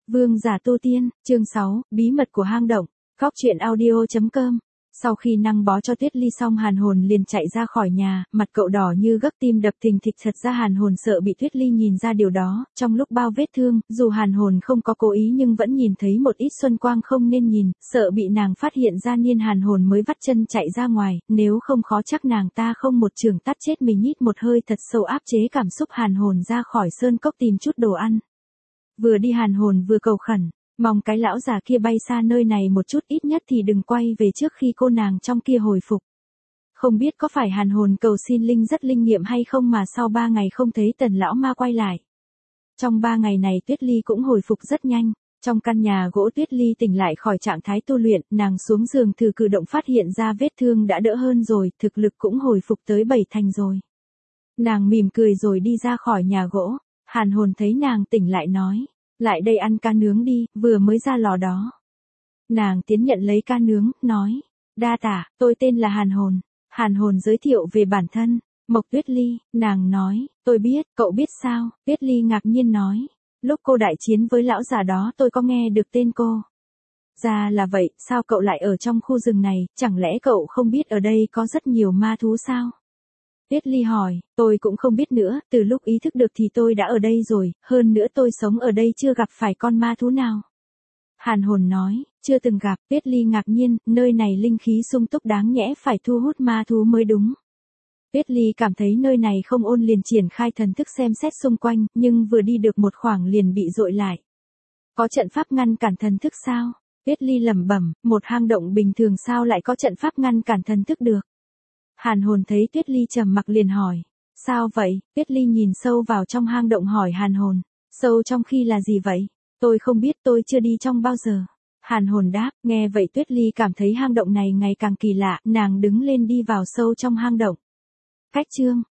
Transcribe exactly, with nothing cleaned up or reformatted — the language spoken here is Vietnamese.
Vương giả tu tiên, chương sáu, bí mật của hang động, góc truyện audio chấm com. Sau khi năng bó cho Tuyết Ly xong, Hàn Hồn liền chạy ra khỏi nhà, mặt cậu đỏ như gấc, tim đập thình thịch. Thật ra Hàn Hồn sợ bị Tuyết Ly nhìn ra điều đó, trong lúc bao vết thương, dù Hàn Hồn không có cố ý nhưng vẫn nhìn thấy một ít xuân quang không nên nhìn, sợ bị nàng phát hiện ra nên Hàn Hồn mới vắt chân chạy ra ngoài, nếu không khó chắc nàng ta không một chưởng tát chết mình. Hít một hơi thật sâu áp chế cảm xúc, Hàn Hồn ra khỏi sơn cốc tìm chút đồ ăn. Vừa đi Hàn Hồn vừa cầu khẩn, mong cái lão già kia bay xa nơi này một chút, ít nhất thì đừng quay về trước khi cô nàng trong kia hồi phục. Không biết có phải Hàn Hồn cầu xin linh rất linh nghiệm hay không mà sau ba ngày không thấy Tần lão ma quay lại. Trong ba ngày này Tuyết Ly cũng hồi phục rất nhanh. Trong căn nhà gỗ, Tuyết Ly tỉnh lại khỏi trạng thái tu luyện, nàng xuống giường thử cử động, phát hiện ra vết thương đã đỡ hơn rồi, thực lực cũng hồi phục tới bảy thành rồi. Nàng mỉm cười rồi đi ra khỏi nhà gỗ. Hàn Hồn thấy nàng tỉnh lại nói, lại đây ăn cá nướng đi, vừa mới ra lò đó. Nàng tiến nhận lấy cá nướng, nói, đa tạ, tôi tên là Hàn Hồn. Hàn Hồn giới thiệu về bản thân. Mộc Tuyết Ly, nàng nói, tôi biết, cậu biết sao? Tuyết Ly ngạc nhiên nói, lúc cô đại chiến với lão già đó tôi có nghe được tên cô. Ra là vậy, sao cậu lại ở trong khu rừng này, chẳng lẽ cậu không biết ở đây có rất nhiều ma thú sao? Tuyết Ly hỏi, tôi cũng không biết nữa, từ lúc ý thức được thì tôi đã ở đây rồi, hơn nữa tôi sống ở đây chưa gặp phải con ma thú nào. Hàn Hồn nói, chưa từng gặp. Tuyết Ly ngạc nhiên, nơi này linh khí sung túc, đáng nhẽ phải thu hút ma thú mới đúng. Tuyết Ly cảm thấy nơi này không ổn liền triển khai thần thức xem xét xung quanh, nhưng vừa đi được một khoảng liền bị dội lại. Có trận pháp ngăn cản thần thức sao? Tuyết Ly lẩm bẩm, một hang động bình thường sao lại có trận pháp ngăn cản thần thức được? Hàn Hồn thấy Tuyết Ly trầm mặc liền hỏi, sao vậy? Tuyết Ly nhìn sâu vào trong hang động hỏi Hàn Hồn, sâu trong khi là gì vậy? Tôi không biết, tôi chưa đi trong bao giờ. Hàn Hồn đáp, nghe vậy Tuyết Ly cảm thấy hang động này ngày càng kỳ lạ, nàng đứng lên đi vào sâu trong hang động. Cách chương